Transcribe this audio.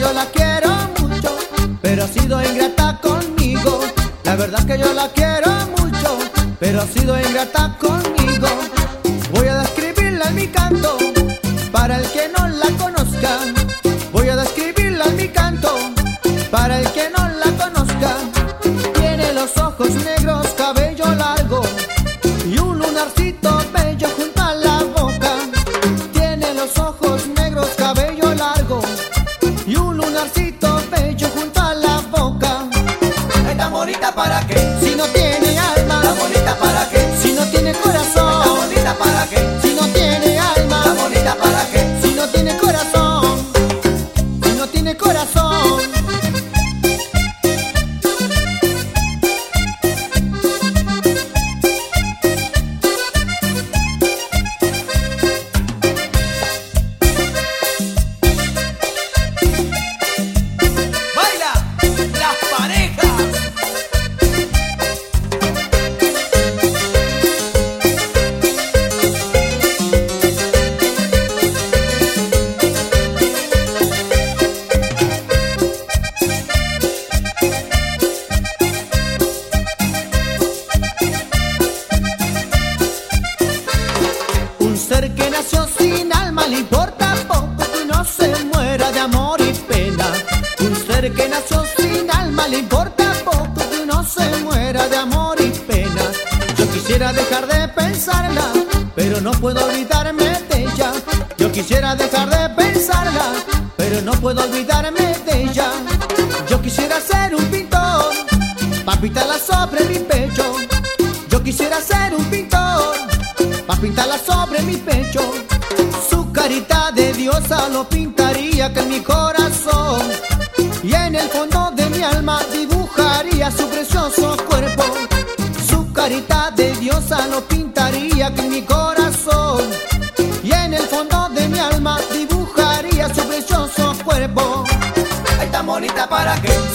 yo la quiero mucho, pero ha sido ingrata conmigo. La verdad que yo la quiero mucho, pero ha sido ingrata conmigo. Voy a describirla en mi canto, para el que no la conozca. Voy a describirla en mi canto, para el que no la conozca. Tiene los ojos negros, cabello largo y un lunarcito bello junto a la boca. Tiene los ojos negros, cabello largo y un lunarcito bello junto a la boca. ¿Está bonita para qué? Si no tiene alma, ¿Está bonita para qué? si no tiene ¿Está corazón, bonita para qué? si no tiene ¿Está alma, bonita para qué? si no tiene corazón, si no tiene corazón. ¡Baila! ¡Las parejas! Un ser que nació sin alma, le importa poco que no se muera de amor y pena. Un ser que nació sin alma, le importa poco que no se muera de amor y pena. Yo quisiera dejar de pensarla, pero no puedo olvidarme de ella. Yo quisiera dejar de pensarla, pero no puedo olvidarme de ella. Yo quisiera ser un pintor, pa' pintarla sobre mi pecho. Yo quisiera ser un pintor, pa' pintarla sobre mi pecho. Su carita de diosa lo pintaría que en mi corazón, y en el fondo de mi alma dibujaría su precioso cuerpo. Su carita de diosa lo pintaría que en mi corazón, y en el fondo de mi alma dibujaría su precioso cuerpo. ¿Está bonita para qué?